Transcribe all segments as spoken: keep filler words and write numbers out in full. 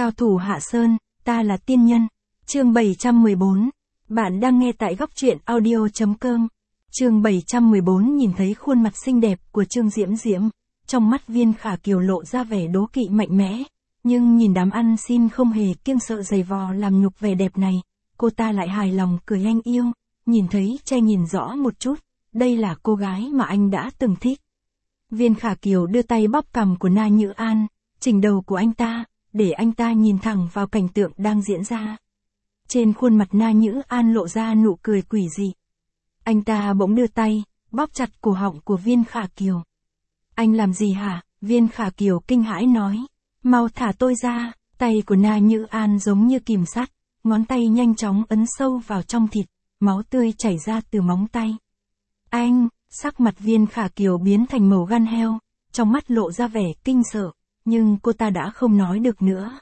Cao thủ Hạ Sơn, ta là tiên nhân. Chương bảy trăm mười bốn. Bạn đang nghe tại góc truyện audio chấm com. Chương bảy trăm mười bốn nhìn thấy khuôn mặt xinh đẹp của Trương Diễm Diễm, trong mắt Viên Khả Kiều lộ ra vẻ đố kỵ mạnh mẽ, nhưng nhìn đám ăn xin không hề kiêng sợ giày vò làm nhục vẻ đẹp này, cô ta lại hài lòng cười anh yêu, nhìn thấy che nhìn rõ một chút, đây là cô gái mà anh đã từng thích. Viên Khả Kiều đưa tay bóp cằm của Na Nhữ An, chỉnh đầu của anh ta, để anh ta nhìn thẳng vào cảnh tượng đang diễn ra. Trên khuôn mặt Na Nhữ An lộ ra nụ cười quỷ dị. Anh ta bỗng đưa tay, bóp chặt cổ họng của Viên Khả Kiều. Anh làm gì hả? Viên Khả Kiều kinh hãi nói. Mau thả tôi ra. Tay của Na Nhữ An giống như kìm sắt, ngón tay nhanh chóng ấn sâu vào trong thịt, máu tươi chảy ra từ móng tay. Anh, sắc mặt Viên Khả Kiều biến thành màu gan heo, trong mắt lộ ra vẻ kinh sợ, nhưng cô ta đã không nói được nữa.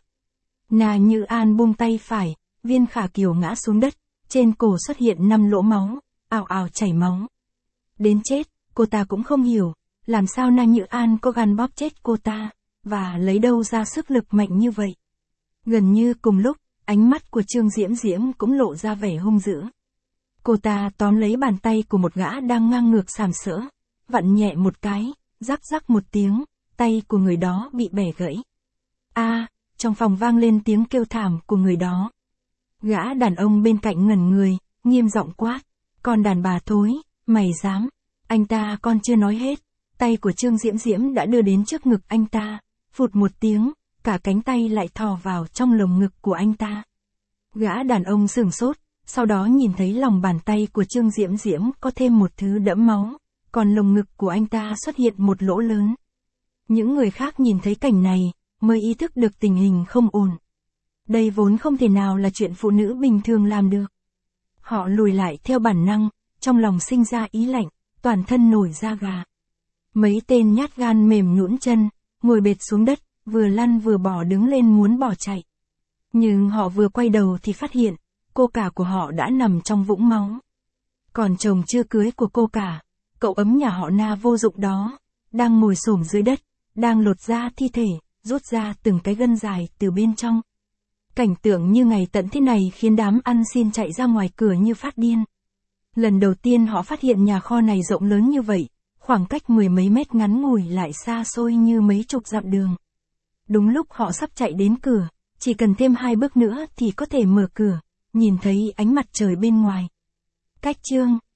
Na Nhữ An buông tay phải, Viên Khả Kiều ngã xuống đất, trên cổ xuất hiện năm lỗ máu, ào ào chảy máu. Đến chết, cô ta cũng không hiểu, làm sao Na Nhữ An có gan bóp chết cô ta, và lấy đâu ra sức lực mạnh như vậy. Gần như cùng lúc, ánh mắt của Trương Diễm Diễm cũng lộ ra vẻ hung dữ. Cô ta tóm lấy bàn tay của một gã đang ngang ngược sàm sỡ, vặn nhẹ một cái, rắc rắc một tiếng, tay của người đó bị bẻ gãy. A, à, trong phòng vang lên tiếng kêu thảm của người đó. Gã đàn ông bên cạnh ngẩn người, nghiêm giọng quát, con đàn bà thối, mày dám. Anh ta còn chưa nói hết, tay của Trương Diễm Diễm đã đưa đến trước ngực anh ta, phụt một tiếng, cả cánh tay lại thò vào trong lồng ngực của anh ta. Gã đàn ông sửng sốt, sau đó nhìn thấy lòng bàn tay của Trương Diễm Diễm có thêm một thứ đẫm máu, còn lồng ngực của anh ta xuất hiện một lỗ lớn. Những người khác nhìn thấy cảnh này, mới ý thức được tình hình không ổn. Đây vốn không thể nào là chuyện phụ nữ bình thường làm được. Họ lùi lại theo bản năng, trong lòng sinh ra ý lạnh, toàn thân nổi da gà. Mấy tên nhát gan mềm nhũn chân, ngồi bệt xuống đất, vừa lăn vừa bò đứng lên muốn bỏ chạy. Nhưng họ vừa quay đầu thì phát hiện, cô cả của họ đã nằm trong vũng máu. Còn chồng chưa cưới của cô cả, cậu ấm nhà họ Na vô dụng đó, đang ngồi xổm dưới đất, đang lột ra thi thể, rút ra từng cái gân dài từ bên trong. Cảnh tượng như ngày tận thế này khiến đám ăn xin chạy ra ngoài cửa như phát điên. Lần đầu tiên họ phát hiện nhà kho này rộng lớn như vậy, khoảng cách mười mấy mét ngắn ngủi lại xa xôi như mấy chục dặm đường. Đúng lúc họ sắp chạy đến cửa, chỉ cần thêm hai bước nữa thì có thể mở cửa, nhìn thấy ánh mặt trời bên ngoài. Cách Trương